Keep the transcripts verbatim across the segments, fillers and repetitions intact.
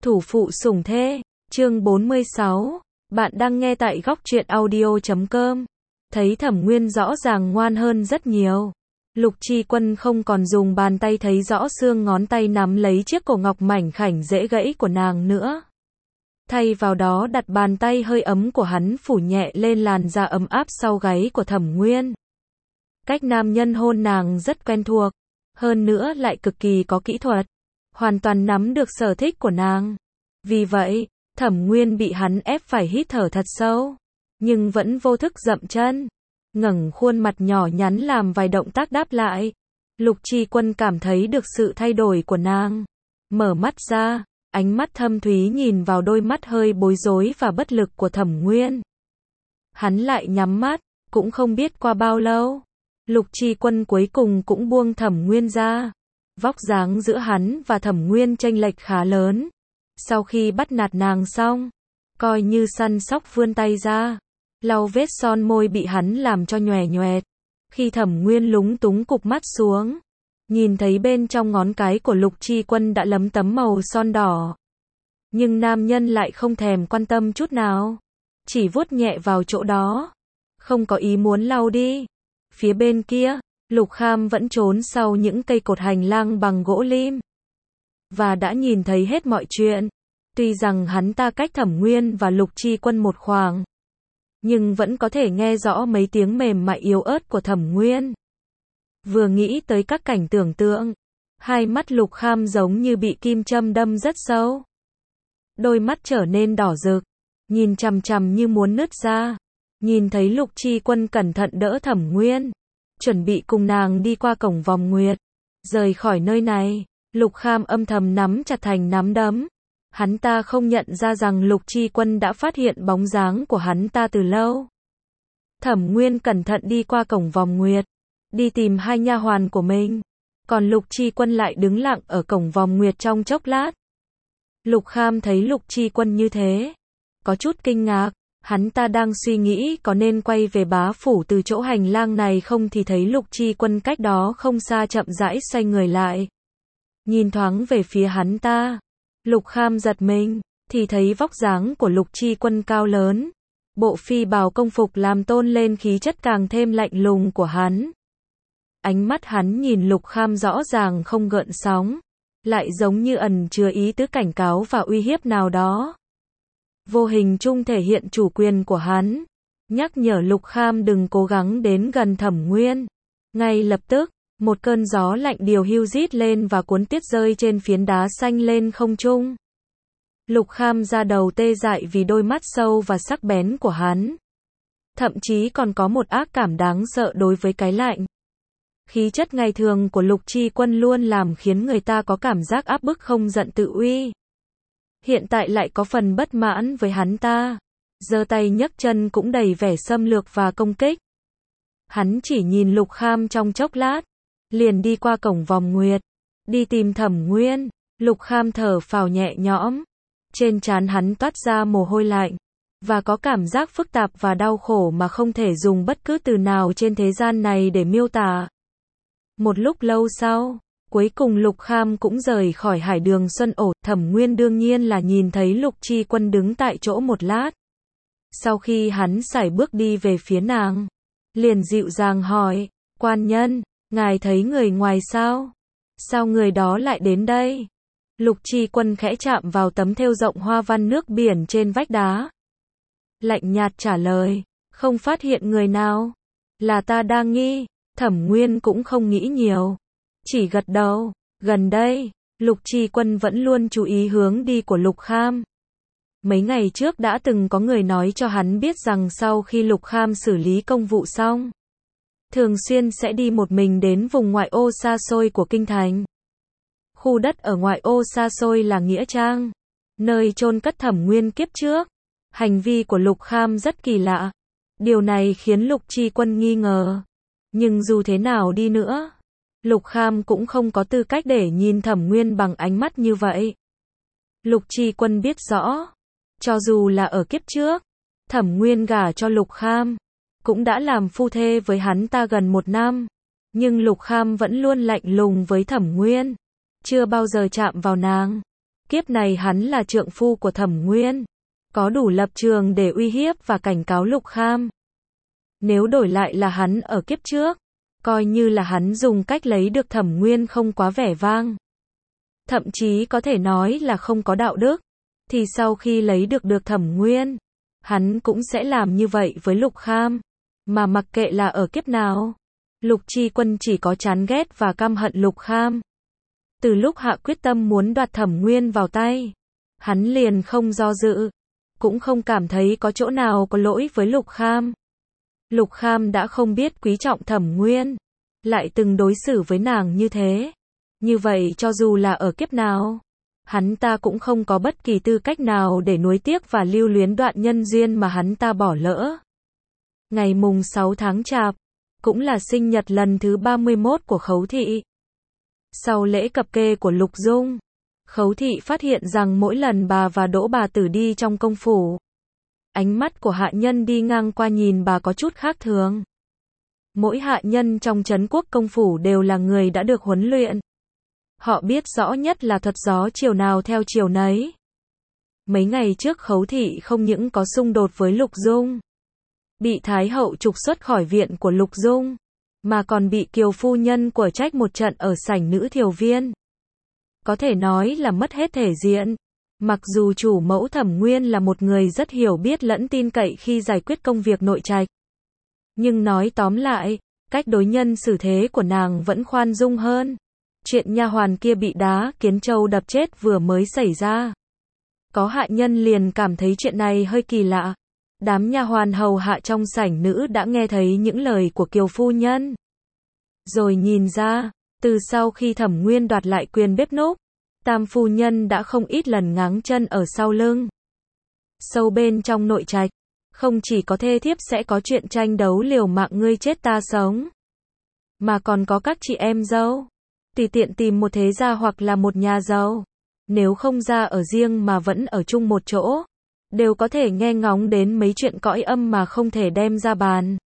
Thủ phụ sủng thê, chương bốn mươi sáu. Bạn đang nghe tại góc truyện audio chấm com. Thấy Thẩm Nguyên rõ ràng ngoan hơn rất nhiều. Lục Chi Quân không còn dùng bàn tay thấy rõ xương ngón tay nắm lấy chiếc cổ ngọc mảnh khảnh dễ gãy của nàng nữa. Thay vào đó đặt bàn tay hơi ấm của hắn phủ nhẹ lên làn da ấm áp sau gáy của Thẩm Nguyên. Cách nam nhân hôn nàng rất quen thuộc, hơn nữa lại cực kỳ có kỹ thuật, hoàn toàn nắm được sở thích của nàng. Vì vậy, Thẩm Nguyên bị hắn ép phải hít thở thật sâu, nhưng vẫn vô thức dậm chân, ngẩng khuôn mặt nhỏ nhắn làm vài động tác đáp lại. Lục Chi Quân cảm thấy được sự thay đổi của nàng, mở mắt ra, ánh mắt thâm thúy nhìn vào đôi mắt hơi bối rối và bất lực của Thẩm Nguyên. Hắn lại nhắm mắt, cũng không biết qua bao lâu, Lục Chi Quân cuối cùng cũng buông Thẩm Nguyên ra. Vóc dáng giữa hắn và Thẩm Nguyên chênh lệch khá lớn. Sau khi bắt nạt nàng xong, coi như săn sóc vươn tay ra, lau vết son môi bị hắn làm cho nhòe nhoẹt. Khi Thẩm Nguyên lúng túng cụp mắt xuống, nhìn thấy bên trong ngón cái của Lục Chi Quân đã lấm tấm màu son đỏ. Nhưng nam nhân lại không thèm quan tâm chút nào, chỉ vuốt nhẹ vào chỗ đó, không có ý muốn lau đi. Phía bên kia, Lục Kham vẫn trốn sau những cây cột hành lang bằng gỗ lim, và đã nhìn thấy hết mọi chuyện. Tuy rằng hắn ta cách Thẩm Nguyên và Lục Chi Quân một khoảng, nhưng vẫn có thể nghe rõ mấy tiếng mềm mại yếu ớt của Thẩm Nguyên. Vừa nghĩ tới các cảnh tưởng tượng, hai mắt Lục Kham giống như bị kim châm đâm rất sâu. Đôi mắt trở nên đỏ rực, nhìn chằm chằm như muốn nứt ra. Nhìn thấy Lục Chi Quân cẩn thận đỡ Thẩm Nguyên, chuẩn bị cùng nàng đi qua cổng vòng nguyệt, rời khỏi nơi này. Lục Kham âm thầm nắm chặt thành nắm đấm. Hắn ta không nhận ra rằng Lục Chi Quân đã phát hiện bóng dáng của hắn ta từ lâu. Thẩm Nguyên cẩn thận đi qua cổng vòng nguyệt, đi tìm hai nha hoàn của mình, còn Lục Chi Quân lại đứng lặng ở cổng vòng nguyệt trong chốc lát. Lục Kham thấy Lục Chi Quân như thế, có chút kinh ngạc. Hắn ta đang suy nghĩ có nên quay về bá phủ từ chỗ hành lang này không thì thấy Lục Chi Quân cách đó không xa chậm rãi xoay người lại. Nhìn thoáng về phía hắn ta, Lục Kham giật mình, thì thấy vóc dáng của Lục Chi Quân cao lớn. Bộ phi bào công phục làm tôn lên khí chất càng thêm lạnh lùng của hắn. Ánh mắt hắn nhìn Lục Kham rõ ràng không gợn sóng, lại giống như ẩn chứa ý tứ cảnh cáo và uy hiếp nào đó. Vô hình chung thể hiện chủ quyền của hắn, nhắc nhở Lục Kham đừng cố gắng đến gần Thẩm Nguyên. Ngay lập tức, một cơn gió lạnh điều hưu rít lên và cuốn tiết rơi trên phiến đá xanh lên không trung. Lục Kham da đầu tê dại vì đôi mắt sâu và sắc bén của hắn. Thậm chí còn có một ác cảm đáng sợ đối với cái lạnh. Khí chất ngày thường của Lục Chi Quân luôn làm khiến người ta có cảm giác áp bức không giận tự uy. Hiện tại lại có phần bất mãn với hắn ta, giơ tay nhấc chân cũng đầy vẻ xâm lược và công kích. Hắn chỉ nhìn Lục Kham trong chốc lát, liền đi qua cổng vòng nguyệt, đi tìm Thẩm Nguyên. Lục Kham thở phào nhẹ nhõm, trên trán hắn toát ra mồ hôi lạnh, và có cảm giác phức tạp và đau khổ mà không thể dùng bất cứ từ nào trên thế gian này để miêu tả. Một lúc lâu sau, cuối cùng Lục Kham cũng rời khỏi Hải Đường Xuân Ổ. Thẩm Nguyên đương nhiên là nhìn thấy Lục Chi Quân đứng tại chỗ một lát. Sau khi hắn sải bước đi về phía nàng, liền dịu dàng hỏi, quan nhân, ngài thấy người ngoài sao? Sao người đó lại đến đây? Lục Chi Quân khẽ chạm vào tấm thêu rộng hoa văn nước biển trên vách đá. Lạnh nhạt trả lời, không phát hiện người nào. Là ta đang nghi. Thẩm Nguyên cũng không nghĩ nhiều, chỉ gật đầu. Gần đây, Lục Chi Quân vẫn luôn chú ý hướng đi của Lục Kham. Mấy ngày trước đã từng có người nói cho hắn biết rằng sau khi Lục Kham xử lý công vụ xong, thường xuyên sẽ đi một mình đến vùng ngoại ô xa xôi của kinh thành. Khu đất ở ngoại ô xa xôi là nghĩa trang, nơi chôn cất Thẩm Nguyên kiếp trước. Hành vi của Lục Kham rất kỳ lạ. Điều này khiến Lục Chi Quân nghi ngờ. Nhưng dù thế nào đi nữa, Lục Kham cũng không có tư cách để nhìn Thẩm Nguyên bằng ánh mắt như vậy. Lục Chi Quân biết rõ, cho dù là ở kiếp trước, Thẩm Nguyên gả cho Lục Kham, cũng đã làm phu thê với hắn ta gần một năm. Nhưng Lục Kham vẫn luôn lạnh lùng với Thẩm Nguyên, chưa bao giờ chạm vào nàng. Kiếp này hắn là trượng phu của Thẩm Nguyên, có đủ lập trường để uy hiếp và cảnh cáo Lục Kham. Nếu đổi lại là hắn ở kiếp trước, coi như là hắn dùng cách lấy được Thẩm Nguyên không quá vẻ vang, thậm chí có thể nói là không có đạo đức, thì sau khi lấy được được Thẩm Nguyên, hắn cũng sẽ làm như vậy với Lục Kham, mà mặc kệ là ở kiếp nào. Lục Chi Quân chỉ có chán ghét và căm hận Lục Kham. Từ lúc hạ quyết tâm muốn đoạt Thẩm Nguyên vào tay, hắn liền không do dự, cũng không cảm thấy có chỗ nào có lỗi với Lục Kham. Lục Kham đã không biết quý trọng Thẩm Nguyên, lại từng đối xử với nàng như thế. Như vậy cho dù là ở kiếp nào, hắn ta cũng không có bất kỳ tư cách nào để nuối tiếc và lưu luyến đoạn nhân duyên mà hắn ta bỏ lỡ. Ngày mùng sáu tháng Chạp, cũng là sinh nhật lần thứ ba mươi mốt của Khấu Thị. Sau lễ cập kê của Lục Dung, Khấu Thị phát hiện rằng mỗi lần bà và Đỗ bà tử đi trong công phủ, ánh mắt của hạ nhân đi ngang qua nhìn bà có chút khác thường. Mỗi hạ nhân trong trấn quốc công phủ đều là người đã được huấn luyện. Họ biết rõ nhất là thuật gió chiều nào theo chiều nấy. Mấy ngày trước Khấu Thị không những có xung đột với Lục Dung, bị Thái hậu trục xuất khỏi viện của Lục Dung, mà còn bị Kiều phu nhân của trách một trận ở sảnh nữ thiều viên. Có thể nói là mất hết thể diện. Mặc dù chủ mẫu Thẩm Nguyên là một người rất hiểu biết lẫn tin cậy khi giải quyết công việc nội trạch, nhưng nói tóm lại, cách đối nhân xử thế của nàng vẫn khoan dung hơn. Chuyện nha hoàn kia bị đá kiến trâu đập chết vừa mới xảy ra, có hạ nhân liền cảm thấy chuyện này hơi kỳ lạ. Đám nha hoàn hầu hạ trong sảnh nữ đã nghe thấy những lời của Kiều phu nhân, rồi nhìn ra, từ sau khi Thẩm Nguyên đoạt lại quyền bếp núc, Tam phu nhân đã không ít lần ngáng chân ở sau lưng. Sâu bên trong nội trạch, không chỉ có thê thiếp sẽ có chuyện tranh đấu liều mạng ngươi chết ta sống, mà còn có các chị em dâu, tùy tiện tìm một thế gia hoặc là một nhà giàu, nếu không ra ở riêng mà vẫn ở chung một chỗ, đều có thể nghe ngóng đến mấy chuyện cõi âm mà không thể đem ra bàn.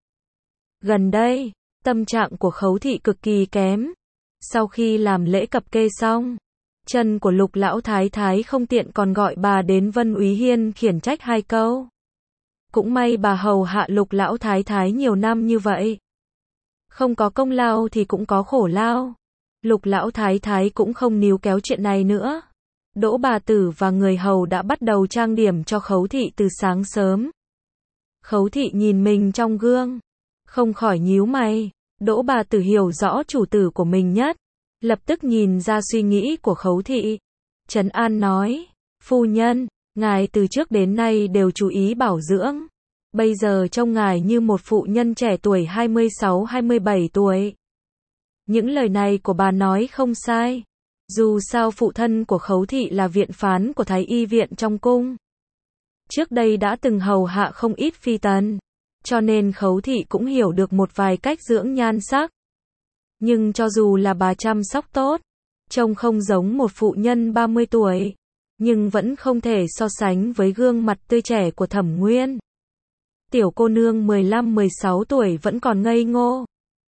Gần đây, tâm trạng của Khấu Thị cực kỳ kém. Sau khi làm lễ cập kê xong, chân của Lục lão thái thái không tiện còn gọi bà đến Vân Úy Hiên khiển trách hai câu. Cũng may bà hầu hạ Lục lão thái thái nhiều năm như vậy, không có công lao thì cũng có khổ lao. Lục lão thái thái cũng không níu kéo chuyện này nữa. Đỗ bà tử và người hầu đã bắt đầu trang điểm cho Khấu Thị từ sáng sớm. Khấu Thị nhìn mình trong gương, không khỏi nhíu mày. Đỗ bà tử hiểu rõ chủ tử của mình nhất, lập tức nhìn ra suy nghĩ của Khấu Thị. Trấn an nói, phu nhân, ngài từ trước đến nay đều chú ý bảo dưỡng. Bây giờ trông ngài như một phụ nhân trẻ tuổi hai mươi sáu hai mươi bảy tuổi. Những lời này của bà nói không sai. Dù sao phụ thân của Khấu Thị là viện phán của Thái y viện trong cung, trước đây đã từng hầu hạ không ít phi tần, cho nên Khấu Thị cũng hiểu được một vài cách dưỡng nhan sắc. Nhưng cho dù là bà chăm sóc tốt, trông không giống một phụ nhân ba mươi tuổi, nhưng vẫn không thể so sánh với gương mặt tươi trẻ của Thẩm Nguyên. Tiểu cô nương mười lăm mười sáu tuổi vẫn còn ngây ngô,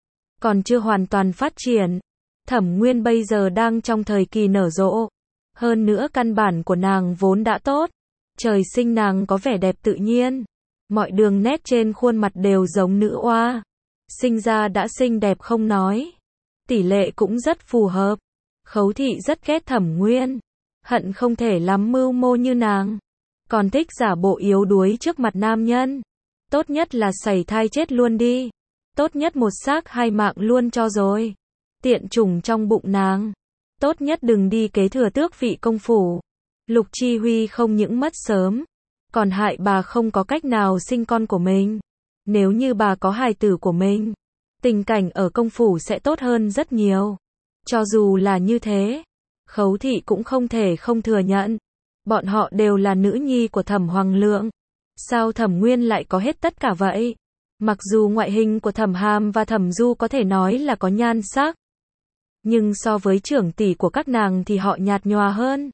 còn chưa hoàn toàn phát triển. Thẩm Nguyên bây giờ đang trong thời kỳ nở rộ. Hơn nữa căn bản của nàng vốn đã tốt. Trời sinh nàng có vẻ đẹp tự nhiên. Mọi đường nét trên khuôn mặt đều giống nữ oa. Sinh ra đã xinh đẹp không nói, tỷ lệ cũng rất phù hợp. Khấu Thị rất ghét Thẩm Nguyên, hận không thể lắm mưu mô như nàng, còn thích giả bộ yếu đuối trước mặt nam nhân. Tốt nhất là sảy thai chết luôn đi, tốt nhất một xác hai mạng luôn cho rồi. Tiện trùng trong bụng nàng, tốt nhất đừng đi kế thừa tước vị công phủ. Lục Chi Huy không những mất sớm, còn hại bà không có cách nào sinh con của mình. Nếu như bà có hài tử của mình, tình cảnh ở công phủ sẽ tốt hơn rất nhiều. Cho dù là như thế, Khấu Thị cũng không thể không thừa nhận, bọn họ đều là nữ nhi của Thẩm Hoàng Lượng. Sao Thẩm Nguyên lại có hết tất cả vậy? Mặc dù ngoại hình của Thẩm Hàm và Thẩm Du có thể nói là có nhan sắc, nhưng so với trưởng tỷ của các nàng thì họ nhạt nhòa hơn.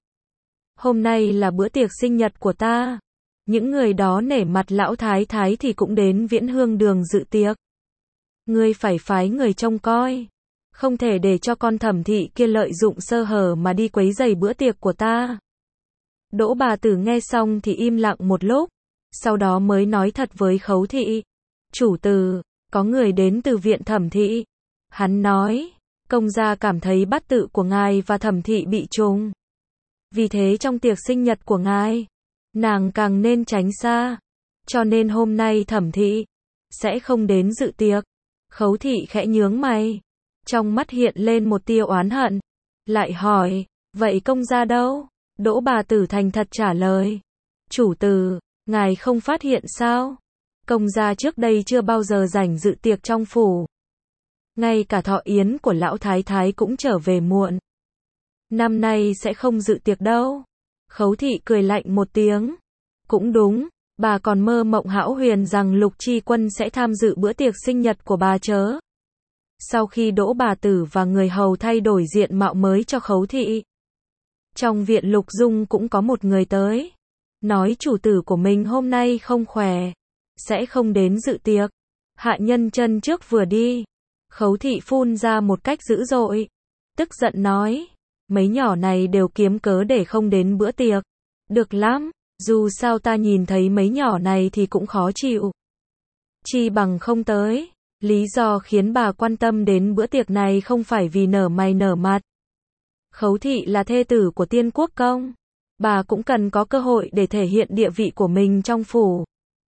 Hôm nay là bữa tiệc sinh nhật của ta. Những người đó nể mặt lão thái thái thì cũng đến Viễn Hương đường dự tiệc. Ngươi phải phái người trông coi, không thể để cho con Thẩm Thị kia lợi dụng sơ hở mà đi quấy rầy bữa tiệc của ta. Đỗ bà tử nghe xong thì im lặng một lúc, sau đó mới nói thật với Khấu thị. Chủ tử, có người đến từ viện Thẩm thị. Hắn nói, công gia cảm thấy bát tự của ngài và Thẩm thị bị trùng. Vì thế trong tiệc sinh nhật của ngài, nàng càng nên tránh xa. Cho nên hôm nay Thẩm thị sẽ không đến dự tiệc. Khấu thị khẽ nhướng mày, trong mắt hiện lên một tia oán hận, lại hỏi, vậy công gia đâu? Đỗ bà tử thành thật trả lời, chủ tử, ngài không phát hiện sao? Công gia trước đây chưa bao giờ rảnh dự tiệc trong phủ. Ngay cả thọ yến của lão thái thái cũng trở về muộn. Năm nay sẽ không dự tiệc đâu. Khấu thị cười lạnh một tiếng. Cũng đúng, bà còn mơ mộng hão huyền rằng Lục Chi Quân sẽ tham dự bữa tiệc sinh nhật của bà chớ. Sau khi Đỗ bà tử và người hầu thay đổi diện mạo mới cho Khấu thị, trong viện Lục Dung cũng có một người tới, nói chủ tử của mình hôm nay không khỏe, sẽ không đến dự tiệc. Hạ nhân chân trước vừa đi, Khấu thị phun ra một cách dữ dội, tức giận nói, mấy nhỏ này đều kiếm cớ để không đến bữa tiệc. Được lắm, dù sao ta nhìn thấy mấy nhỏ này thì cũng khó chịu. Chi bằng không tới. Lý do khiến bà quan tâm đến bữa tiệc này không phải vì nở mày nở mặt. Khấu thị là thê tử của Tiên Quốc Công. Bà cũng cần có cơ hội để thể hiện địa vị của mình trong phủ.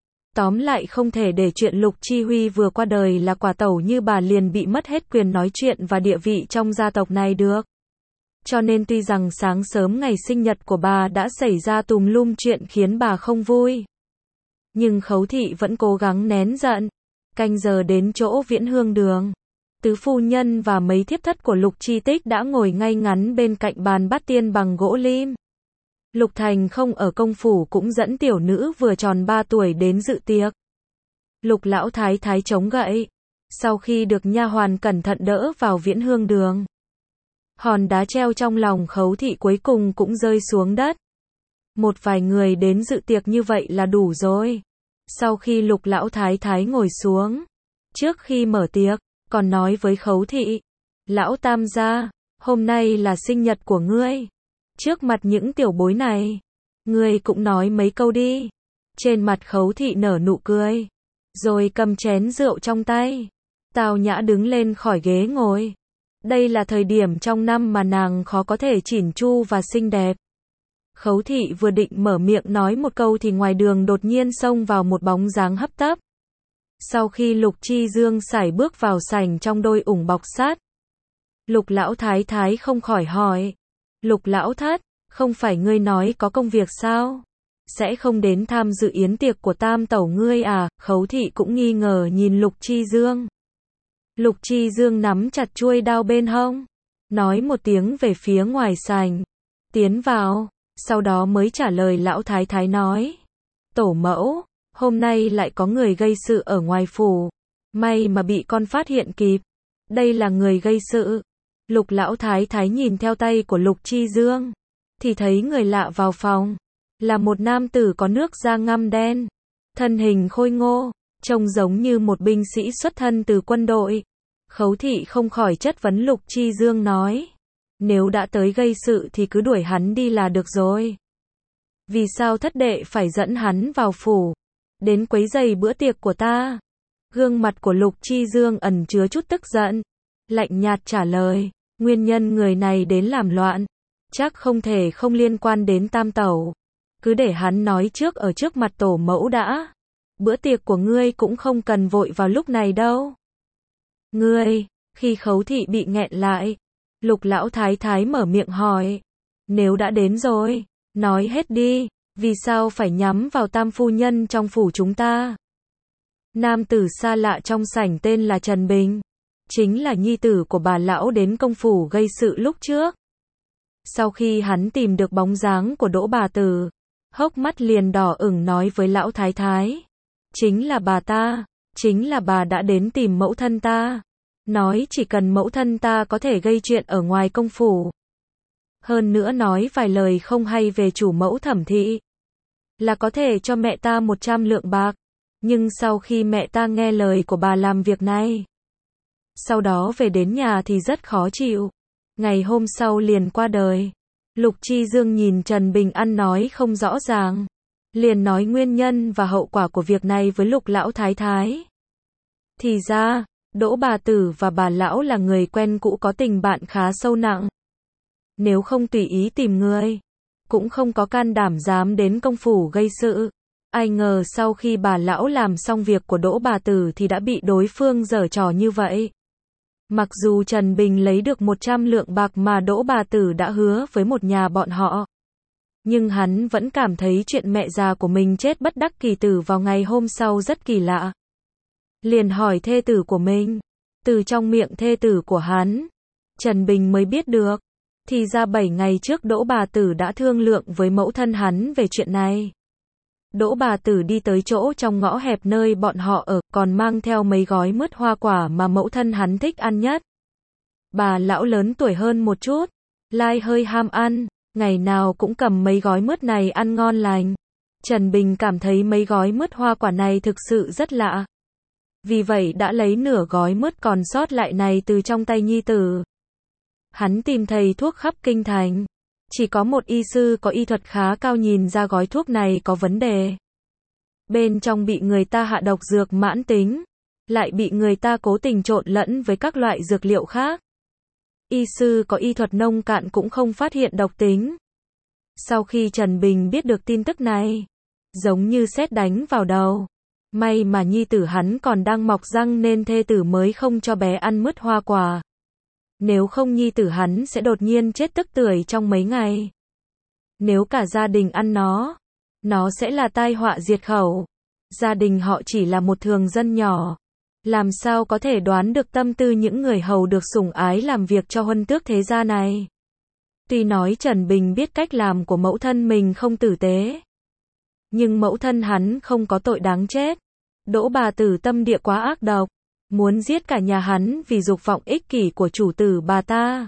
Tóm lại không thể để chuyện Lục Chi Huy vừa qua đời là quả tẩu như bà liền bị mất hết quyền nói chuyện và địa vị trong gia tộc này được. Cho nên tuy rằng sáng sớm ngày sinh nhật của bà đã xảy ra tùm lum chuyện khiến bà không vui, nhưng Khấu thị vẫn cố gắng nén giận. Canh giờ đến chỗ Viễn Hương Đường, tứ phu nhân và mấy thiếp thất của Lục Chi Tích đã ngồi ngay ngắn bên cạnh bàn bát tiên bằng gỗ lim. Lục Thành không ở công phủ cũng dẫn tiểu nữ vừa tròn ba tuổi đến dự tiệc. Lục lão thái thái chống gậy, sau khi được nha hoàn cẩn thận đỡ vào Viễn Hương Đường, hòn đá treo trong lòng Khấu thị cuối cùng cũng rơi xuống đất. Một vài người đến dự tiệc như vậy là đủ rồi. Sau khi Lục lão thái thái ngồi xuống, trước khi mở tiệc, còn nói với Khấu thị, lão tam gia, hôm nay là sinh nhật của ngươi. Trước mặt những tiểu bối này, ngươi cũng nói mấy câu đi. Trên mặt Khấu thị nở nụ cười, rồi cầm chén rượu trong tay, tao nhã đứng lên khỏi ghế ngồi. Đây là thời điểm trong năm mà nàng khó có thể chỉn chu và xinh đẹp. Khấu thị vừa định mở miệng nói một câu thì ngoài đường đột nhiên xông vào một bóng dáng hấp tấp. Sau khi Lục Chi Dương sải bước vào sảnh trong đôi ủng bọc sát, Lục lão thái thái không khỏi hỏi, Lục lão thất, không phải ngươi nói có công việc sao? Sẽ không đến tham dự yến tiệc của tam tẩu ngươi à? Khấu thị cũng nghi ngờ nhìn Lục Chi Dương. Lục Chi Dương nắm chặt chuôi đao bên hông, nói một tiếng về phía ngoài sảnh, tiến vào. Sau đó mới trả lời lão thái thái nói, tổ mẫu, hôm nay lại có người gây sự ở ngoài phủ, may mà bị con phát hiện kịp. Đây là người gây sự. Lục lão thái thái nhìn theo tay của Lục Chi Dương, thì thấy người lạ vào phòng, là một nam tử có nước da ngăm đen, thân hình khôi ngô, trông giống như một binh sĩ xuất thân từ quân đội. Khấu thị không khỏi chất vấn Lục Chi Dương nói, nếu đã tới gây sự thì cứ đuổi hắn đi là được rồi. Vì sao thất đệ phải dẫn hắn vào phủ, đến quấy rầy bữa tiệc của ta? Gương mặt của Lục Chi Dương ẩn chứa chút tức giận, lạnh nhạt trả lời, nguyên nhân người này đến làm loạn, chắc không thể không liên quan đến tam tẩu. Cứ để hắn nói trước ở trước mặt tổ mẫu đã. Bữa tiệc của ngươi cũng không cần vội vào lúc này đâu. Ngươi, khi Khấu thị bị nghẹn lại, Lục lão thái thái mở miệng hỏi, nếu đã đến rồi, nói hết đi, vì sao phải nhắm vào tam phu nhân trong phủ chúng ta? Nam tử xa lạ trong sảnh tên là Trần Bình, chính là nhi tử của bà lão đến công phủ gây sự lúc trước. Sau khi hắn tìm được bóng dáng của Đỗ bà tử, hốc mắt liền đỏ ửng nói với lão thái thái, chính là bà ta, chính là bà đã đến tìm mẫu thân ta. Nói chỉ cần mẫu thân ta có thể gây chuyện ở ngoài công phủ. Hơn nữa nói vài lời không hay về chủ mẫu Thẩm thị, là có thể cho mẹ ta một trăm lượng bạc. Nhưng sau khi mẹ ta nghe lời của bà làm việc này, sau đó về đến nhà thì rất khó chịu. Ngày hôm sau liền qua đời. Lục Chi Dương nhìn Trần Bình ăn nói không rõ ràng. Liền nói nguyên nhân và hậu quả của việc này với Lục lão thái thái. Thì ra, Đỗ bà tử và bà lão là người quen cũ có tình bạn khá sâu nặng. Nếu không tùy ý tìm người, cũng không có can đảm dám đến công phủ gây sự. Ai ngờ sau khi bà lão làm xong việc của Đỗ bà tử thì đã bị đối phương giở trò như vậy. Mặc dù Trần Bình lấy được một trăm lượng bạc mà Đỗ bà tử đã hứa với một nhà bọn họ, nhưng hắn vẫn cảm thấy chuyện mẹ già của mình chết bất đắc kỳ tử vào ngày hôm sau rất kỳ lạ. Liền hỏi thê tử của mình. Từ trong miệng thê tử của hắn, Trần Bình mới biết được. Thì ra bảy ngày trước Đỗ bà tử đã thương lượng với mẫu thân hắn về chuyện này. Đỗ bà tử đi tới chỗ trong ngõ hẹp nơi bọn họ ở, còn mang theo mấy gói mứt hoa quả mà mẫu thân hắn thích ăn nhất. Bà lão lớn tuổi hơn một chút, lai hơi ham ăn, ngày nào cũng cầm mấy gói mứt này ăn ngon lành. Trần Bình cảm thấy mấy gói mứt hoa quả này thực sự rất lạ. Vì vậy đã lấy nửa gói mứt còn sót lại này từ trong tay nhi tử. Hắn tìm thầy thuốc khắp kinh thành. Chỉ có một y sư có y thuật khá cao nhìn ra gói thuốc này có vấn đề. Bên trong bị người ta hạ độc dược mãn tính, lại bị người ta cố tình trộn lẫn với các loại dược liệu khác. Y sư có y thuật nông cạn cũng không phát hiện độc tính. Sau khi Trần Bình biết được tin tức này, giống như sét đánh vào đầu. May mà nhi tử hắn còn đang mọc răng nên thê tử mới không cho bé ăn mứt hoa quả. Nếu không nhi tử hắn sẽ đột nhiên chết tức tưởi trong mấy ngày. Nếu cả gia đình ăn nó, nó sẽ là tai họa diệt khẩu. Gia đình họ chỉ là một thường dân nhỏ. Làm sao có thể đoán được tâm tư những người hầu được sủng ái làm việc cho huân tước thế gia này. Tuy nói Trần Bình biết cách làm của mẫu thân mình không tử tế, nhưng mẫu thân hắn không có tội đáng chết. Đỗ bà tử tâm địa quá ác độc, muốn giết cả nhà hắn vì dục vọng ích kỷ của chủ tử bà ta.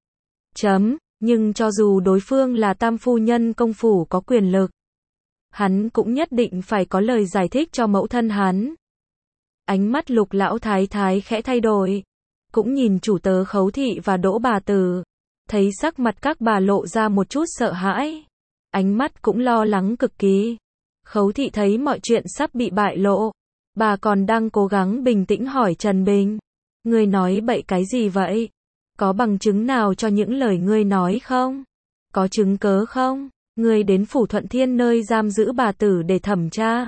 Chấm, nhưng cho dù đối phương là tam phu nhân công phủ có quyền lực, hắn cũng nhất định phải có lời giải thích cho mẫu thân hắn. Ánh mắt Lục lão thái thái khẽ thay đổi, cũng nhìn chủ tớ Khấu thị và Đỗ bà tử, thấy sắc mặt các bà lộ ra một chút sợ hãi, ánh mắt cũng lo lắng cực kỳ. Khấu thị thấy mọi chuyện sắp bị bại lộ, bà còn đang cố gắng bình tĩnh hỏi Trần Bình, ngươi nói bậy cái gì vậy? Có bằng chứng nào cho những lời ngươi nói không? Có chứng cớ không? Ngươi đến phủ Thuận Thiên nơi giam giữ bà tử để thẩm tra,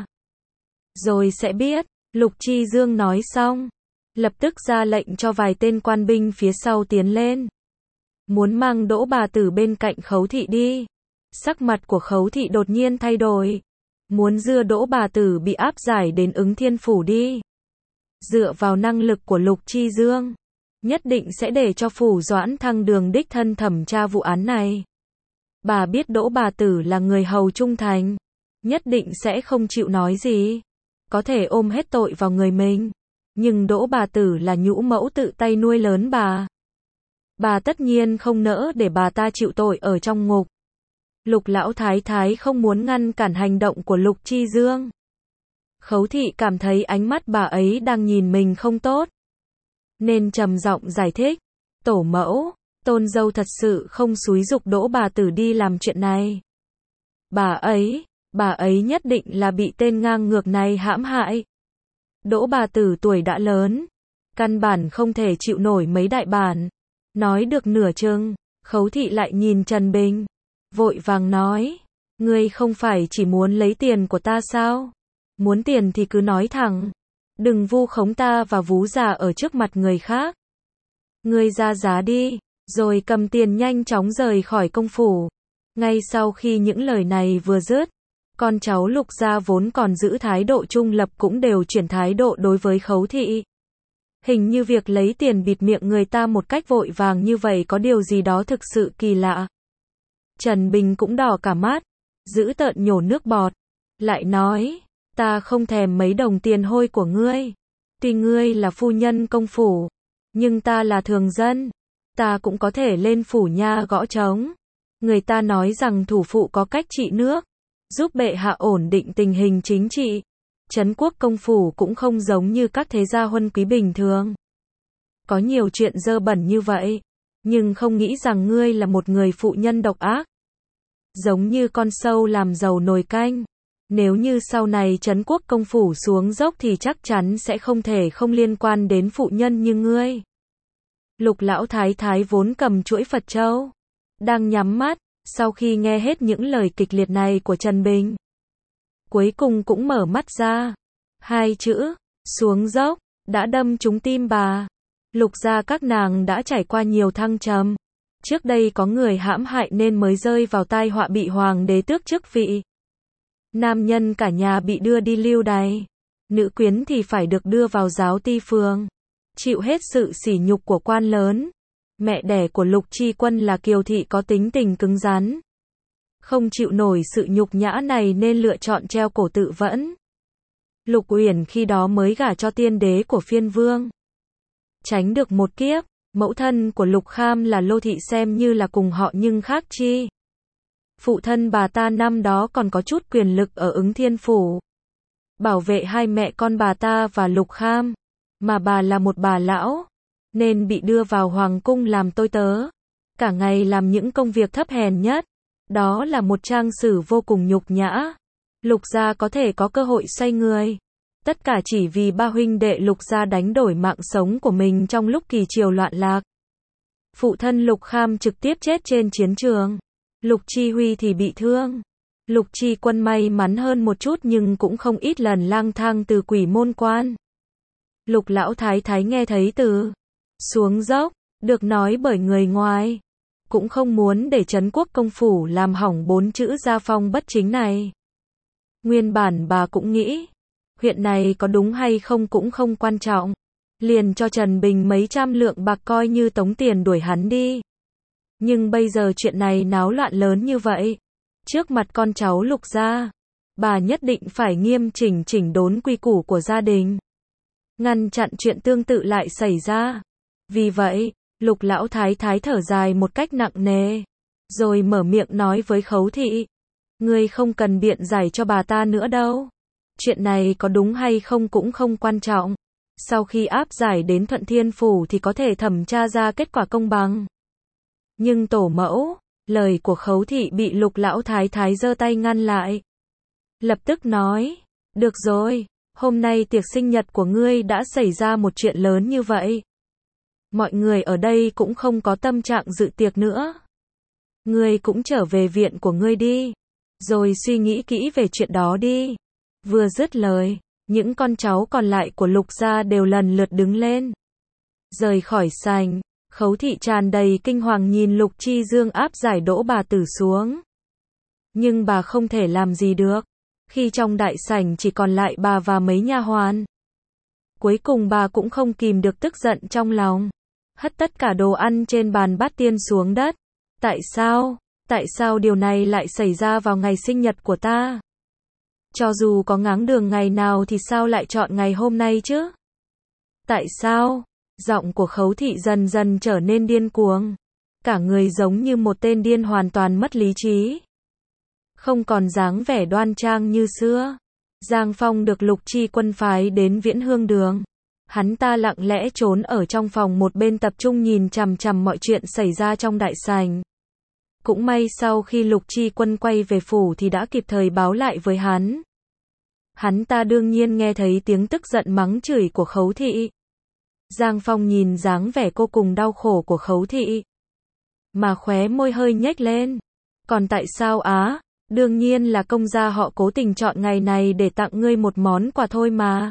rồi sẽ biết. Lục Chi Dương nói xong, lập tức ra lệnh cho vài tên quan binh phía sau tiến lên, muốn mang Đỗ bà tử bên cạnh Khấu thị đi. Sắc mặt của Khấu thị đột nhiên thay đổi, muốn đưa Đỗ bà tử bị áp giải đến Ứng Thiên phủ đi. Dựa vào năng lực của Lục Chi Dương, nhất định sẽ để cho phủ Doãn Thăng Đường đích thân thẩm tra vụ án này. Bà biết Đỗ bà tử là người hầu trung thành, nhất định sẽ không chịu nói gì, có thể ôm hết tội vào người mình. Nhưng Đỗ bà tử là nhũ mẫu tự tay nuôi lớn bà. Bà tất nhiên không nỡ để bà ta chịu tội ở trong ngục. Lục lão thái thái không muốn ngăn cản hành động của Lục Chi Dương. Khấu thị cảm thấy ánh mắt bà ấy đang nhìn mình không tốt, nên trầm giọng giải thích, tổ mẫu, tôn dâu thật sự không xúi giục Đỗ bà tử đi làm chuyện này. Bà ấy, bà ấy nhất định là bị tên ngang ngược này hãm hại. Đỗ bà tử tuổi đã lớn, căn bản không thể chịu nổi mấy đại bản. Nói được nửa chừng, Khấu thị lại nhìn Trần Bình, vội vàng nói, ngươi không phải chỉ muốn lấy tiền của ta sao? Muốn tiền thì cứ nói thẳng, đừng vu khống ta và vú già ở trước mặt người khác. Ngươi ra giá đi, rồi cầm tiền nhanh chóng rời khỏi công phủ. Ngay sau khi những lời này vừa dứt, con cháu Lục gia vốn còn giữ thái độ trung lập cũng đều chuyển thái độ đối với Khấu thị. Hình như việc lấy tiền bịt miệng người ta một cách vội vàng như vậy có điều gì đó thực sự kỳ lạ. Trần Bình cũng đỏ cả mắt, giữ tợn nhổ nước bọt, lại nói, ta không thèm mấy đồng tiền hôi của ngươi. Tuy ngươi là phu nhân công phủ, nhưng ta là thường dân, ta cũng có thể lên phủ nha gõ trống. Người ta nói rằng thủ phụ có cách trị nước, giúp bệ hạ ổn định tình hình chính trị. Trấn quốc công phủ cũng không giống như các thế gia huân quý bình thường. Có nhiều chuyện dơ bẩn như vậy, nhưng không nghĩ rằng ngươi là một người phụ nhân độc ác. giống như con sâu làm dầu nồi canh. Nếu như sau này Trấn quốc công phủ xuống dốc thì chắc chắn sẽ không thể không liên quan đến phụ nhân như ngươi. Lục lão thái thái vốn cầm chuỗi Phật châu, đang nhắm mắt, sau khi nghe hết những lời kịch liệt này của Trần Bình, cuối cùng cũng mở mắt ra. Hai chữ, xuống dốc, đã đâm trúng tim bà. Lục gia các nàng đã trải qua nhiều thăng trầm. Trước đây có người hãm hại nên mới rơi vào tai họa bị hoàng đế tước chức vị. Nam nhân cả nhà bị đưa đi lưu đày. Nữ quyến thì phải được đưa vào giáo ti phường. Chịu hết sự sỉ nhục của quan lớn. Mẹ đẻ của Lục Chi Quân là Kiều Thị có tính tình cứng rắn. Không chịu nổi sự nhục nhã này nên lựa chọn treo cổ tự vẫn. Lục Uyển khi đó mới gả cho tiên đế của phiên vương. Tránh được một kiếp, mẫu thân của Lục Kham là Lô Thị xem như là cùng họ nhưng khác chi. Phụ thân bà ta năm đó còn có chút quyền lực ở Ứng Thiên Phủ. Bảo vệ hai mẹ con bà ta và Lục Kham. Mà bà là một bà lão, nên bị đưa vào hoàng cung làm tôi tớ. Cả ngày làm những công việc thấp hèn nhất. Đó là một trang sử vô cùng nhục nhã. Lục gia có thể có cơ hội xoay người. Tất cả chỉ vì ba huynh đệ Lục gia đánh đổi mạng sống của mình trong lúc kỳ triều loạn lạc. Phụ thân Lục Kham trực tiếp chết trên chiến trường. Lục Chi Huy thì bị thương. Lục Chi Quân may mắn hơn một chút nhưng cũng không ít lần lang thang từ quỷ môn quan. Lục lão thái thái nghe thấy từ xuống dốc, được nói bởi người ngoài. Cũng không muốn để Trấn quốc công phủ làm hỏng bốn chữ gia phong bất chính này. Nguyên bản bà cũng nghĩ, huyện này có đúng hay không cũng không quan trọng. Liền cho Trần Bình mấy trăm lượng bạc coi như tống tiền đuổi hắn đi. Nhưng bây giờ chuyện này náo loạn lớn như vậy. Trước mặt con cháu Lục gia, bà nhất định phải nghiêm chỉnh chỉnh đốn quy củ của gia đình. Ngăn chặn chuyện tương tự lại xảy ra. Vì vậy, Lục lão thái thái thở dài một cách nặng nề. Rồi mở miệng nói với Khấu Thị. Ngươi không cần biện giải cho bà ta nữa đâu. Chuyện này có đúng hay không cũng không quan trọng. Sau khi áp giải đến Thuận Thiên Phủ thì có thể thẩm tra ra kết quả công bằng. Nhưng tổ mẫu, lời của Khấu Thị bị Lục lão thái thái giơ tay ngăn lại. Lập tức nói, được rồi, hôm nay tiệc sinh nhật của ngươi đã xảy ra một chuyện lớn như vậy. Mọi người ở đây cũng không có tâm trạng dự tiệc nữa. Ngươi cũng trở về viện của ngươi đi. Rồi suy nghĩ kỹ về chuyện đó đi. Vừa dứt lời, những con cháu còn lại của Lục gia đều lần lượt đứng lên. Rời khỏi sảnh, Khấu Thị tràn đầy kinh hoàng nhìn Lục Chi Dương áp giải Đỗ bà tử xuống. Nhưng bà không thể làm gì được. Khi trong đại sảnh chỉ còn lại bà và mấy nha hoàn. Cuối cùng bà cũng không kìm được tức giận trong lòng. Hất tất cả đồ ăn trên bàn bát tiên xuống đất. Tại sao? Tại sao điều này lại xảy ra vào ngày sinh nhật của ta? Cho dù có ngáng đường ngày nào thì sao lại chọn ngày hôm nay chứ? Tại sao? Giọng của Khấu Thị dần dần trở nên điên cuồng. Cả người giống như một tên điên hoàn toàn mất lý trí. Không còn dáng vẻ đoan trang như xưa. Giang Phong được Lục Chi Quân phái đến Viễn Hương Đường. Hắn ta lặng lẽ trốn ở trong phòng một bên tập trung nhìn chằm chằm mọi chuyện xảy ra trong đại sảnh. Cũng may sau khi Lục Chi Quân quay về phủ thì đã kịp thời báo lại với hắn. Hắn ta đương nhiên nghe thấy tiếng tức giận mắng chửi của Khấu Thị. Giang Phong nhìn dáng vẻ cô cùng đau khổ của Khấu Thị, mà khóe môi hơi nhếch lên. Còn tại sao á? Đương nhiên là công gia họ cố tình chọn ngày này để tặng ngươi một món quà thôi mà.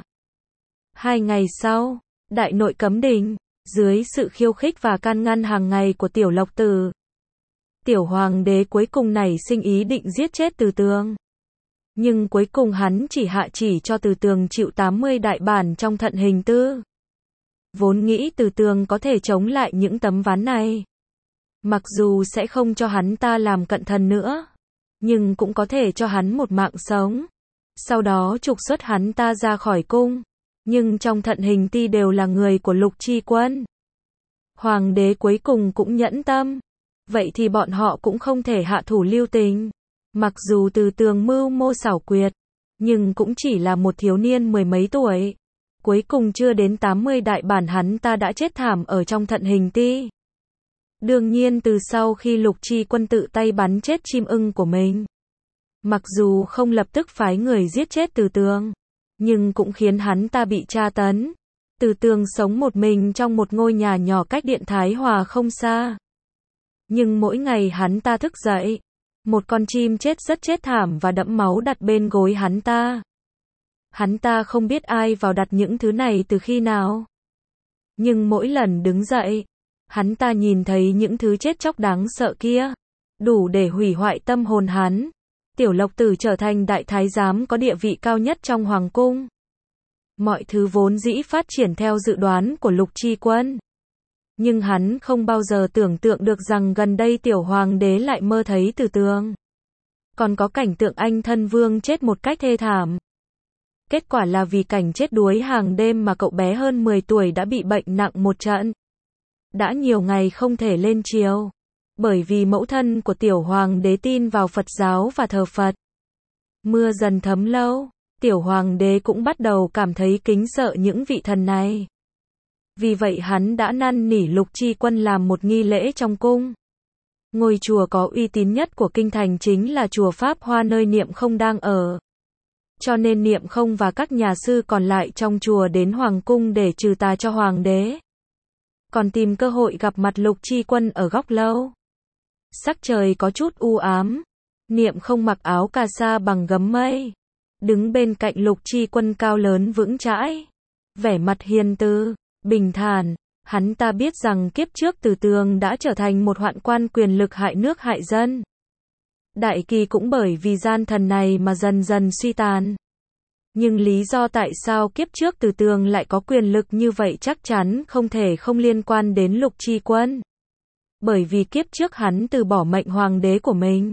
Hai ngày sau, đại nội cấm đình, dưới sự khiêu khích và can ngăn hàng ngày của Tiểu Lộc Tử, Tiểu Hoàng đế cuối cùng nảy sinh ý định giết chết Từ Tường. Nhưng cuối cùng hắn chỉ hạ chỉ cho Từ Tường chịu tám mươi đại bản trong thận hình tư. Vốn nghĩ Từ Tường có thể chống lại những tấm ván này. Mặc dù sẽ không cho hắn ta làm cận thần nữa, nhưng cũng có thể cho hắn một mạng sống. Sau đó trục xuất hắn ta ra khỏi cung. Nhưng trong thận hình ti đều là người của Lục Chi Quân. Hoàng đế cuối cùng cũng nhẫn tâm. Vậy thì bọn họ cũng không thể hạ thủ lưu tình. Mặc dù Từ Tường mưu mô xảo quyệt, nhưng cũng chỉ là một thiếu niên mười mấy tuổi. Cuối cùng chưa đến tám mươi đại bản hắn ta đã chết thảm ở trong thận hình ti. Đương nhiên từ sau khi Lục Chi Quân tự tay bắn chết chim ưng của mình, mặc dù không lập tức phái người giết chết Từ Tường, nhưng cũng khiến hắn ta bị tra tấn. Từ Tường sống một mình trong một ngôi nhà nhỏ cách Điện Thái Hòa không xa. Nhưng mỗi ngày hắn ta thức dậy, một con chim chết rất chết thảm và đẫm máu đặt bên gối hắn ta. Hắn ta không biết ai vào đặt những thứ này từ khi nào. Nhưng mỗi lần đứng dậy, hắn ta nhìn thấy những thứ chết chóc đáng sợ kia, đủ để hủy hoại tâm hồn hắn. Tiểu Lộc Tử trở thành đại thái giám có địa vị cao nhất trong hoàng cung. Mọi thứ vốn dĩ phát triển theo dự đoán của Lục Chi Quân. Nhưng hắn không bao giờ tưởng tượng được rằng gần đây tiểu hoàng đế lại mơ thấy Từ Tường. Còn có cảnh tượng anh thân vương chết một cách thê thảm. Kết quả là vì cảnh chết đuối hàng đêm mà cậu bé hơn mười tuổi đã bị bệnh nặng một trận. Đã nhiều ngày không thể lên chiếu. Bởi vì mẫu thân của tiểu hoàng đế tin vào Phật giáo và thờ Phật. Mưa dần thấm lâu, tiểu hoàng đế cũng bắt đầu cảm thấy kính sợ những vị thần này. Vì vậy hắn đã năn nỉ Lục Chi Quân làm một nghi lễ trong cung. Ngôi chùa có uy tín nhất của kinh thành chính là chùa Pháp Hoa nơi Niệm Không đang ở. Cho nên Niệm Không và các nhà sư còn lại trong chùa đến hoàng cung để trừ tà cho hoàng đế. Còn tìm cơ hội gặp mặt Lục Chi Quân ở góc lâu. Sắc trời có chút u ám. Niệm Không mặc áo cà sa bằng gấm mây, đứng bên cạnh Lục Chi Quân cao lớn vững chãi, vẻ mặt hiền từ, bình thản. Hắn ta biết rằng kiếp trước Từ Tường đã trở thành một hoạn quan quyền lực hại nước hại dân. Đại Kỳ cũng bởi vì gian thần này mà dần dần suy tàn. Nhưng lý do tại sao kiếp trước Từ Tường lại có quyền lực như vậy chắc chắn không thể không liên quan đến Lục Chi Quân. Bởi vì kiếp trước hắn từ bỏ mệnh hoàng đế của mình,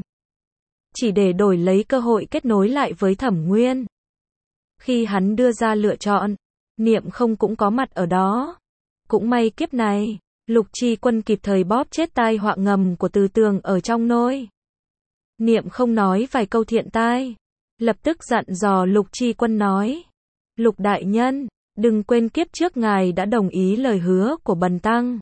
chỉ để đổi lấy cơ hội kết nối lại với Thẩm Nguyên. Khi hắn đưa ra lựa chọn, Niệm Không cũng có mặt ở đó. Cũng may kiếp này, Lục Chi Quân kịp thời bóp chết tai họa ngầm của Từ Tường ở trong nôi. Niệm Không nói vài câu thiện tai, lập tức dặn dò Lục Chi Quân nói: Lục đại nhân, đừng quên kiếp trước ngài đã đồng ý lời hứa của bần tăng.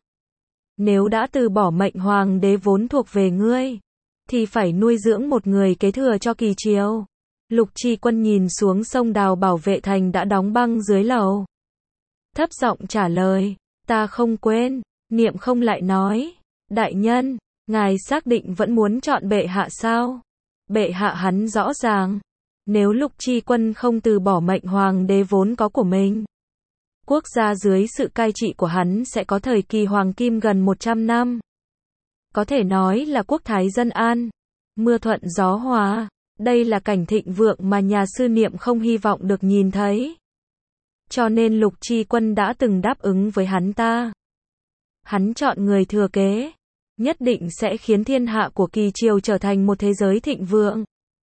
Nếu đã từ bỏ mệnh hoàng đế vốn thuộc về ngươi, thì phải nuôi dưỡng một người kế thừa cho kỳ triều. Lục Chi Quân nhìn xuống sông đào bảo vệ thành đã đóng băng dưới lầu, thấp giọng trả lời: ta không quên. Niệm Không lại nói: đại nhân, ngài xác định vẫn muốn chọn bệ hạ sao? Bệ hạ hắn rõ ràng, nếu Lục Chi Quân không từ bỏ mệnh hoàng đế vốn có của mình, quốc gia dưới sự cai trị của hắn sẽ có thời kỳ hoàng kim gần một trăm năm. Có thể nói là quốc thái dân an, mưa thuận gió hòa. Đây là cảnh thịnh vượng mà nhà sư Niệm Không hy vọng được nhìn thấy. Cho nên Lục Chi Quân đã từng đáp ứng với hắn ta. Hắn chọn người thừa kế, nhất định sẽ khiến thiên hạ của kỳ triều trở thành một thế giới thịnh vượng.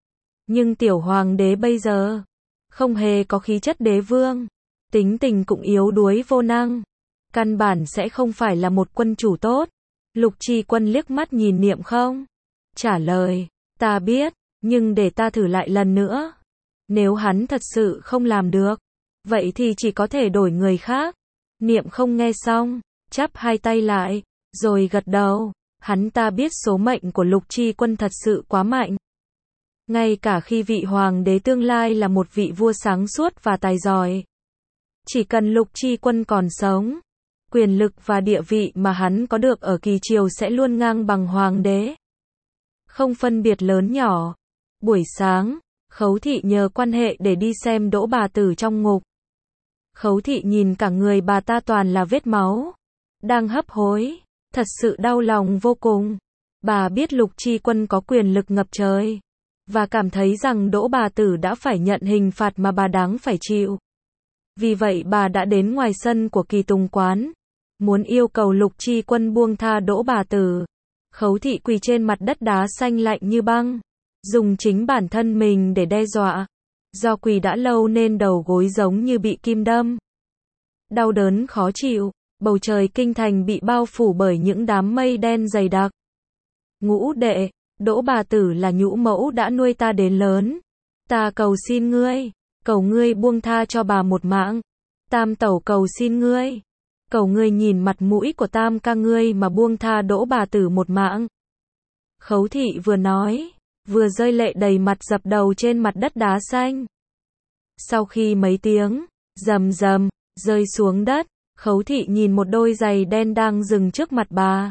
Nhưng tiểu hoàng đế bây giờ, không hề có khí chất đế vương, tính tình cũng yếu đuối vô năng, căn bản sẽ không phải là một quân chủ tốt. Lục Chi Quân liếc mắt nhìn Niệm Không, trả lời: ta biết, nhưng để ta thử lại lần nữa. Nếu hắn thật sự không làm được, vậy thì chỉ có thể đổi người khác. Niệm Không nghe xong, chắp hai tay lại, rồi gật đầu. Hắn ta biết số mệnh của Lục Chi Quân thật sự quá mạnh. Ngay cả khi vị hoàng đế tương lai là một vị vua sáng suốt và tài giỏi, chỉ cần Lục Chi Quân còn sống, quyền lực và địa vị mà hắn có được ở kỳ triều sẽ luôn ngang bằng hoàng đế, không phân biệt lớn nhỏ. Buổi sáng, Khấu Thị nhờ quan hệ để đi xem Đỗ bà tử trong ngục. Khấu Thị nhìn cả người bà ta toàn là vết máu, đang hấp hối, thật sự đau lòng vô cùng. Bà biết Lục Chi Quân có quyền lực ngập trời, và cảm thấy rằng Đỗ bà tử đã phải nhận hình phạt mà bà đáng phải chịu. Vì vậy bà đã đến ngoài sân của Kỳ Tùng quán, muốn yêu cầu Lục Chi Quân buông tha Đỗ bà tử. Khấu Thị quỳ trên mặt đất đá xanh lạnh như băng, dùng chính bản thân mình để đe dọa. Do quỳ đã lâu nên đầu gối giống như bị kim đâm. Đau đớn khó chịu, bầu trời kinh thành bị bao phủ bởi những đám mây đen dày đặc. Ngũ đệ, Đỗ bà tử là nhũ mẫu đã nuôi ta đến lớn. Ta cầu xin ngươi, cầu ngươi buông tha cho bà một mạng. Tam tẩu cầu xin ngươi, cầu ngươi nhìn mặt mũi của tam ca ngươi mà buông tha Đỗ bà tử một mạng. Khấu thị vừa nói, vừa rơi lệ đầy mặt dập đầu trên mặt đất đá xanh. Sau khi mấy tiếng, rầm rầm, rơi xuống đất, Khấu thị nhìn một đôi giày đen đang dừng trước mặt bà.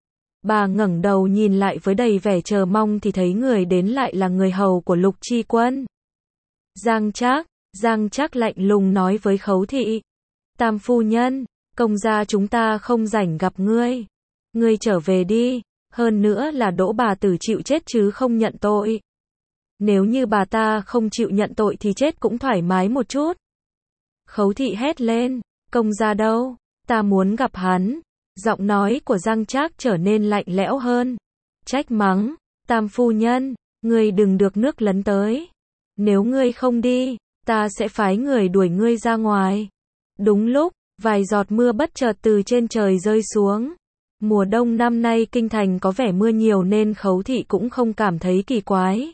Bà ngẩng đầu nhìn lại với đầy vẻ chờ mong thì thấy người đến lại là người hầu của Lục Chi Quân. Giang Trác, Giang Trác lạnh lùng nói với Khấu thị. Tam phu nhân, công gia chúng ta không rảnh gặp ngươi. Ngươi trở về đi, hơn nữa là Đỗ bà tử chịu chết chứ không nhận tội. Nếu như bà ta không chịu nhận tội thì chết cũng thoải mái một chút. Khấu thị hét lên, công gia đâu, ta muốn gặp hắn. Giọng nói của Giang Trác trở nên lạnh lẽo hơn. Trách mắng, tam phu nhân, ngươi đừng được nước lấn tới. Nếu ngươi không đi, ta sẽ phái người đuổi ngươi ra ngoài. Đúng lúc, vài giọt mưa bất chợt từ trên trời rơi xuống. Mùa đông năm nay kinh thành có vẻ mưa nhiều nên Khấu thị cũng không cảm thấy kỳ quái.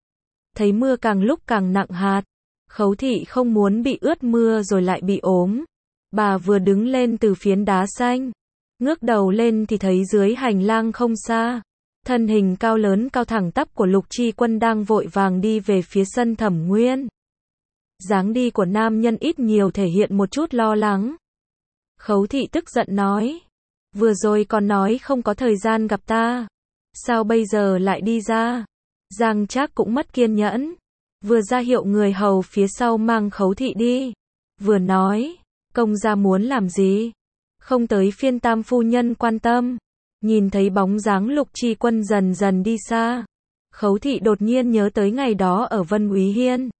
Thấy mưa càng lúc càng nặng hạt, Khấu thị không muốn bị ướt mưa rồi lại bị ốm. Bà vừa đứng lên từ phiến đá xanh, ngước đầu lên thì thấy dưới hành lang không xa, thân hình cao lớn cao thẳng tắp của Lục Chi Quân đang vội vàng đi về phía sân Thẩm Nguyên. Dáng đi của nam nhân ít nhiều thể hiện một chút lo lắng. Khấu thị tức giận nói, vừa rồi còn nói không có thời gian gặp ta, sao bây giờ lại đi ra? Giang Trác cũng mất kiên nhẫn, vừa ra hiệu người hầu phía sau mang Khấu thị đi, vừa nói, công gia muốn làm gì? Không tới phiên tam phu nhân quan tâm. Nhìn thấy bóng dáng Lục Chi Quân dần dần đi xa, Khấu thị đột nhiên nhớ tới ngày đó ở Vân Úy Hiên.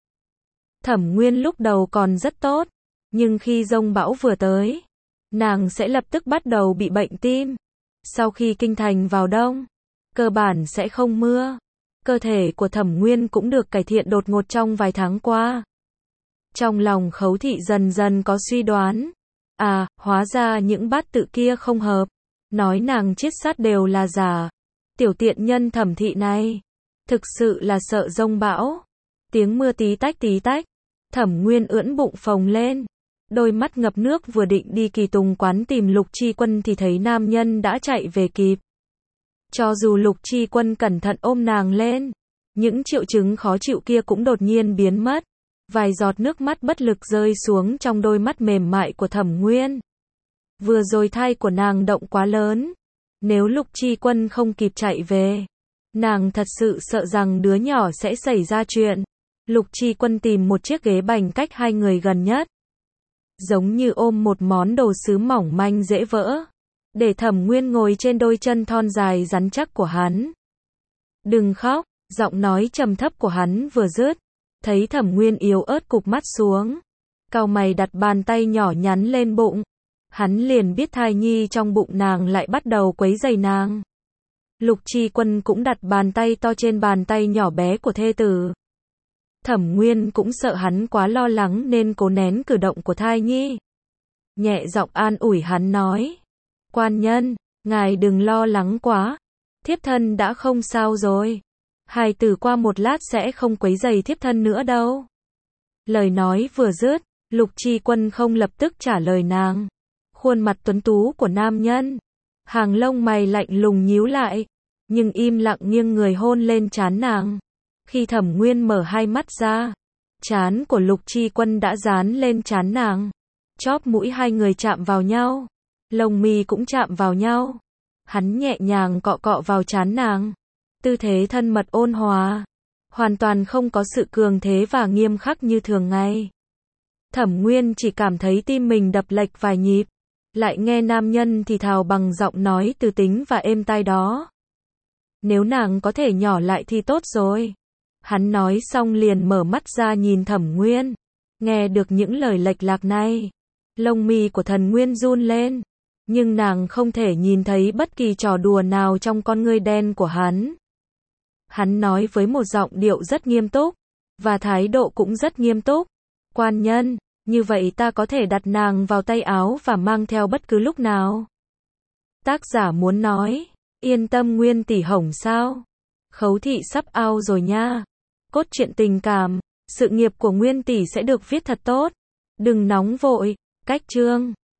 Thẩm Nguyên lúc đầu còn rất tốt, nhưng khi giông bão vừa tới, nàng sẽ lập tức bắt đầu bị bệnh tim. Sau khi kinh thành vào đông, cơ bản sẽ không mưa. Cơ thể của Thẩm Nguyên cũng được cải thiện đột ngột trong vài tháng qua. Trong lòng Khấu thị dần dần có suy đoán. À, hóa ra những bát tự kia không hợp. Nói nàng chiết sát đều là giả. Tiểu tiện nhân Thẩm thị này, thực sự là sợ giông bão. Tiếng mưa tí tách tí tách. Thẩm Nguyên ưỡn bụng phồng lên. Đôi mắt ngập nước vừa định đi Kỳ Tùng quán tìm Lục Chi Quân thì thấy nam nhân đã chạy về kịp. Cho dù Lục Chi Quân cẩn thận ôm nàng lên, những triệu chứng khó chịu kia cũng đột nhiên biến mất. Vài giọt nước mắt bất lực rơi xuống trong đôi mắt mềm mại của Thẩm Nguyên. Vừa rồi thai của nàng động quá lớn. Nếu Lục Chi Quân không kịp chạy về, nàng thật sự sợ rằng đứa nhỏ sẽ xảy ra chuyện. Lục Chi Quân tìm một chiếc ghế bành cách hai người gần nhất, giống như ôm một món đồ sứ mỏng manh dễ vỡ, để Thẩm Nguyên ngồi trên đôi chân thon dài rắn chắc của hắn. Đừng khóc, giọng nói trầm thấp của hắn vừa dứt, thấy Thẩm Nguyên yếu ớt cụp mắt xuống, cau mày đặt bàn tay nhỏ nhắn lên bụng. Hắn liền biết thai nhi trong bụng nàng lại bắt đầu quấy rầy nàng. Lục Chi Quân cũng đặt bàn tay to trên bàn tay nhỏ bé của thê tử. Thẩm Nguyên cũng sợ hắn quá lo lắng nên cố nén cử động của thai nhi. Nhẹ giọng an ủi hắn nói, quan nhân, ngài đừng lo lắng quá, thiếp thân đã không sao rồi. Hài tử qua một lát sẽ không quấy rầy thiếp thân nữa đâu. Lời nói vừa dứt, Lục Chi Quân không lập tức trả lời nàng. Khuôn mặt tuấn tú của nam nhân, hàng lông mày lạnh lùng nhíu lại, nhưng im lặng nghiêng người hôn lên trán nàng. Khi Thẩm Nguyên mở hai mắt ra, trán của Lục Chi Quân đã dán lên trán nàng. Chóp mũi hai người chạm vào nhau, lông mi cũng chạm vào nhau. Hắn nhẹ nhàng cọ cọ vào trán nàng, tư thế thân mật ôn hòa, hoàn toàn không có sự cường thế và nghiêm khắc như thường ngày. Thẩm Nguyên chỉ cảm thấy tim mình đập lệch vài nhịp, lại nghe nam nhân thì thào bằng giọng nói từ tính và êm tai đó. Nếu nàng có thể nhỏ lại thì tốt rồi. Hắn nói xong liền mở mắt ra nhìn Thẩm Nguyên. Nghe được những lời lệch lạc này, lông mi của Thần Nguyên run lên, nhưng nàng không thể nhìn thấy bất kỳ trò đùa nào trong con ngươi đen của hắn. Hắn nói với một giọng điệu rất nghiêm túc, và thái độ cũng rất nghiêm túc. Quan nhân, như vậy ta có thể đặt nàng vào tay áo và mang theo bất cứ lúc nào. Tác giả muốn nói, yên tâm Nguyên tỷ hỏng sao? Khấu thị sắp out rồi nha. Cốt truyện tình cảm, sự nghiệp của Nguyên tỷ sẽ được viết thật tốt. Đừng nóng vội, cách chương.